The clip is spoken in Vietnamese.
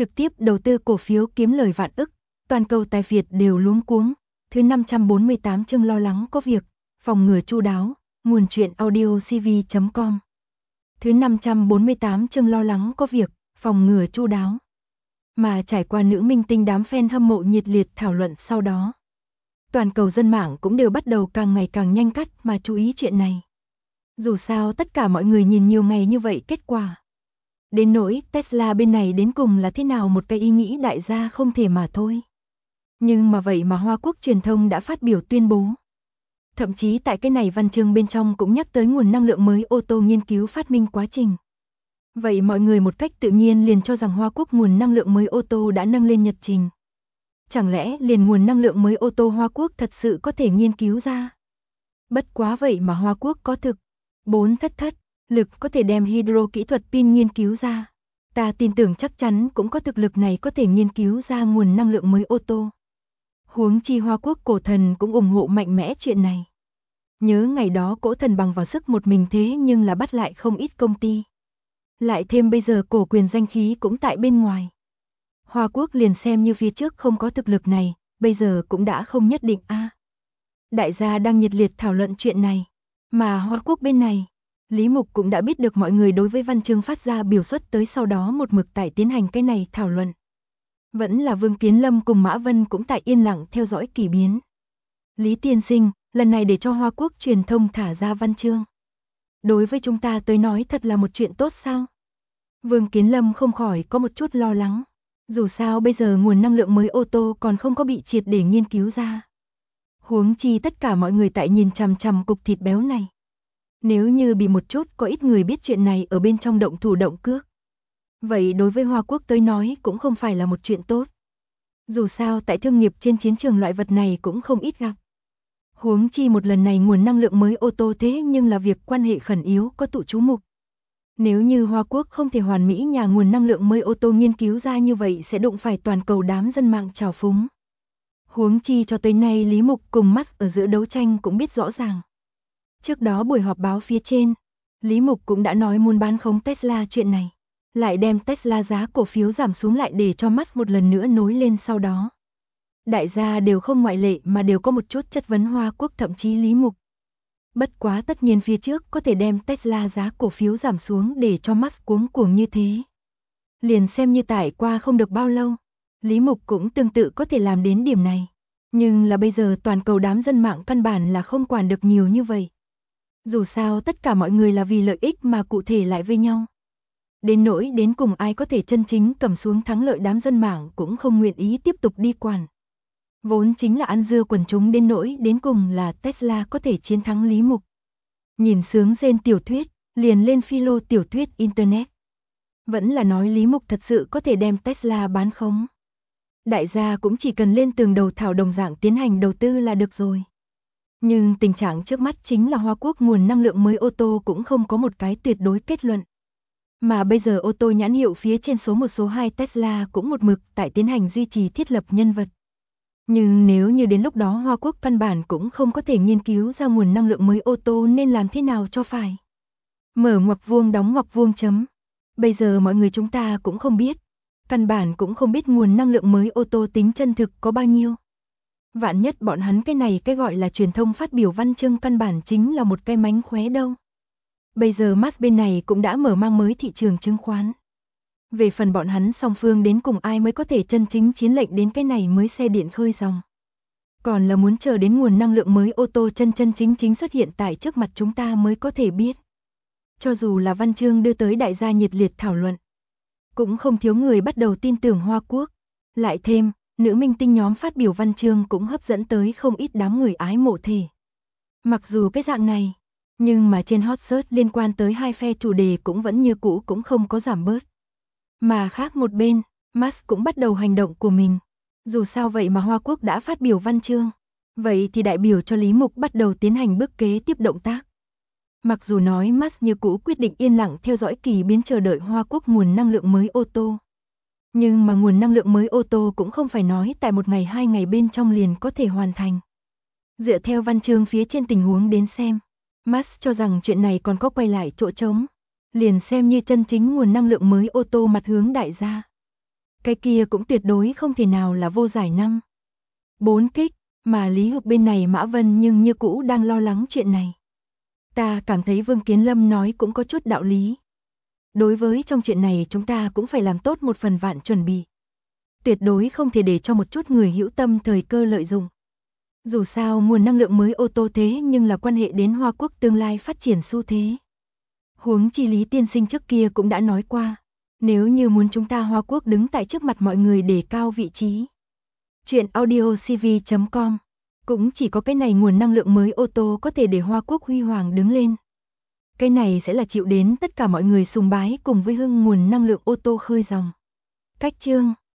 trực tiếp đầu tư cổ phiếu kiếm lời vạn ức, toàn cầu tài Việt đều luống cuống. Thứ 548 chương lo lắng có việc, phòng ngừa chu đáo, nguồn truyện audio cv.com. Thứ 548 chương lo lắng có việc, phòng ngừa chu đáo. Mà trải qua nữ minh tinh đám fan hâm mộ nhiệt liệt thảo luận sau đó, toàn cầu dân mạng cũng đều bắt đầu càng ngày càng nhanh cắt mà chú ý chuyện này. Dù sao tất cả mọi người nhìn nhiều ngày như vậy kết quả. Đến nỗi Tesla bên này đến cùng là thế nào một cái ý nghĩ đại gia không thể mà thôi. Nhưng mà vậy mà Hoa Quốc truyền thông đã phát biểu tuyên bố. Thậm chí tại cái này văn chương bên trong cũng nhắc tới nguồn năng lượng mới ô tô nghiên cứu phát minh quá trình. Vậy mọi người một cách tự nhiên liền cho rằng Hoa Quốc nguồn năng lượng mới ô tô đã nâng lên nhật trình. Chẳng lẽ liền nguồn năng lượng mới ô tô Hoa Quốc thật sự có thể nghiên cứu ra? Bất quá vậy mà Hoa Quốc có thực 4 thất lực có thể đem hydro kỹ thuật pin nghiên cứu ra. Ta tin tưởng chắc chắn cũng có thực lực này có thể nghiên cứu ra nguồn năng lượng mới ô tô. Huống chi Hoa Quốc cổ thần cũng ủng hộ mạnh mẽ chuyện này. Nhớ ngày đó cổ thần bằng vào sức một mình thế nhưng là bắt lại không ít công ty. Lại thêm bây giờ cổ quyền danh khí cũng tại bên ngoài. Hoa Quốc liền xem như phía trước không có thực lực này, bây giờ cũng đã không nhất định a. Đại gia đang nhiệt liệt thảo luận chuyện này, mà Hoa Quốc bên này, Lý Mục cũng đã biết được mọi người đối với văn chương phát ra biểu xuất tới sau đó một mực tại tiến hành cái này thảo luận. Vẫn là Vương Kiến Lâm cùng Mã Vân cũng tại yên lặng theo dõi kỳ biến. Lý tiên sinh, lần này để cho Hoa Quốc truyền thông thả ra văn chương. Đối với chúng ta tới nói thật là một chuyện tốt sao? Vương Kiến Lâm không khỏi có một chút lo lắng. Dù sao bây giờ nguồn năng lượng mới ô tô còn không có bị triệt để nghiên cứu ra. Huống chi tất cả mọi người tại nhìn chằm chằm cục thịt béo này. Nếu như bị một chút có ít người biết chuyện này ở bên trong động thủ động cước. Vậy đối với Hoa Quốc tới nói cũng không phải là một chuyện tốt. Dù sao tại thương nghiệp trên chiến trường loại vật này cũng không ít gặp. Huống chi một lần này nguồn năng lượng mới ô tô thế nhưng là việc quan hệ khẩn yếu có tụ chú mục. Nếu như Hoa Quốc không thể hoàn mỹ nhà nguồn năng lượng mới ô tô nghiên cứu ra như vậy sẽ đụng phải toàn cầu đám dân mạng trào phúng. Huống chi cho tới nay Lý Mục cùng Musk ở giữa đấu tranh cũng biết rõ ràng. Trước đó buổi họp báo phía trên, Lý Mục cũng đã nói muốn bán khống Tesla chuyện này. Lại đem Tesla giá cổ phiếu giảm xuống lại để cho Musk một lần nữa nối lên sau đó. Đại gia đều không ngoại lệ mà đều có một chút chất vấn Hoa Quốc thậm chí Lý Mục. Bất quá tất nhiên phía trước có thể đem Tesla giá cổ phiếu giảm xuống để cho Musk cuống cuồng như thế. Liền xem như tải qua không được bao lâu, Lý Mục cũng tương tự có thể làm đến điểm này. Nhưng là bây giờ toàn cầu đám dân mạng căn bản là không quản được nhiều như vậy. Dù sao tất cả mọi người là vì lợi ích mà cụ thể lại với nhau. Đến nỗi đến cùng ai có thể chân chính cầm xuống thắng lợi đám dân mạng cũng không nguyện ý tiếp tục đi quản. Vốn chính là ăn dưa quần chúng đến nỗi đến cùng là Tesla có thể chiến thắng Lý Mục. Nhìn sướng rên tiểu thuyết, liền lên philo tiểu thuyết Internet. Vẫn là nói Lý Mục thật sự có thể đem Tesla bán khống. Đại gia cũng chỉ cần lên tường đầu thảo đồng dạng tiến hành đầu tư là được rồi. Nhưng tình trạng trước mắt chính là Hoa Quốc nguồn năng lượng mới ô tô cũng không có một cái tuyệt đối kết luận. Mà bây giờ ô tô nhãn hiệu phía trên số 1 số 2 Tesla cũng một mực tại tiến hành duy trì thiết lập nhân vật. Nhưng nếu như đến lúc đó Hoa Quốc căn bản cũng không có thể nghiên cứu ra nguồn năng lượng mới ô tô nên làm thế nào cho phải. Mở ngoặc vuông đóng ngoặc vuông chấm. Bây giờ mọi người chúng ta cũng không biết. Căn bản cũng không biết nguồn năng lượng mới ô tô tính chân thực có bao nhiêu. Vạn nhất bọn hắn cái này cái gọi là truyền thông phát biểu văn chương căn bản chính là một cái mánh khóe đâu. Bây giờ Musk bên này cũng đã mở mang mới thị trường chứng khoán. Về phần bọn hắn song phương đến cùng ai mới có thể chân chính chiến lệnh đến cái này mới xe điện khơi dòng. Còn là muốn chờ đến nguồn năng lượng mới ô tô chân chính xuất hiện tại trước mặt chúng ta mới có thể biết. Cho dù là văn chương đưa tới đại gia nhiệt liệt thảo luận, cũng không thiếu người bắt đầu tin tưởng Hoa Quốc. Lại thêm, nữ minh tinh nhóm phát biểu văn chương cũng hấp dẫn tới không ít đám người ái mộ thể. Mặc dù cái dạng này, nhưng mà trên hot search liên quan tới hai phe chủ đề cũng vẫn như cũ cũng không có giảm bớt. Mà khác một bên, Musk cũng bắt đầu hành động của mình. Dù sao vậy mà Hoa Quốc đã phát biểu văn chương. Vậy thì đại biểu cho Lý Mục bắt đầu tiến hành bước kế tiếp động tác. Mặc dù nói Musk như cũ quyết định yên lặng theo dõi kỳ biến chờ đợi Hoa Quốc nguồn năng lượng mới ô tô. Nhưng mà nguồn năng lượng mới ô tô cũng không phải nói tại một ngày 2 ngày bên trong liền có thể hoàn thành. Dựa theo văn chương phía trên tình huống đến xem, Musk cho rằng chuyện này còn có quay lại chỗ trống. Liền xem như chân chính nguồn năng lượng mới ô tô mặt hướng đại gia. Cái kia cũng tuyệt đối không thể nào là vô giải 5-4 kích, mà Lý Hợp bên này Mã Vân nhưng như cũ đang lo lắng chuyện này. Ta cảm thấy Vương Kiến Lâm nói cũng có chút đạo lý. Đối với trong chuyện này chúng ta cũng phải làm tốt một phần vạn chuẩn bị. Tuyệt đối không thể để cho một chút người hữu tâm thời cơ lợi dụng. Dù sao nguồn năng lượng mới ô tô thế nhưng là quan hệ đến Hoa Quốc tương lai phát triển xu thế. Huống chi Lý tiên sinh trước kia cũng đã nói qua, nếu như muốn chúng ta Hoa Quốc đứng tại trước mặt mọi người để cao vị trí. Chuyện audiocv.com, cũng chỉ có cái này nguồn năng lượng mới ô tô có thể để Hoa Quốc huy hoàng đứng lên. Cái này sẽ là chịu đến tất cả mọi người sùng bái cùng với hưng nguồn năng lượng ô tô khơi dòng. Cách chương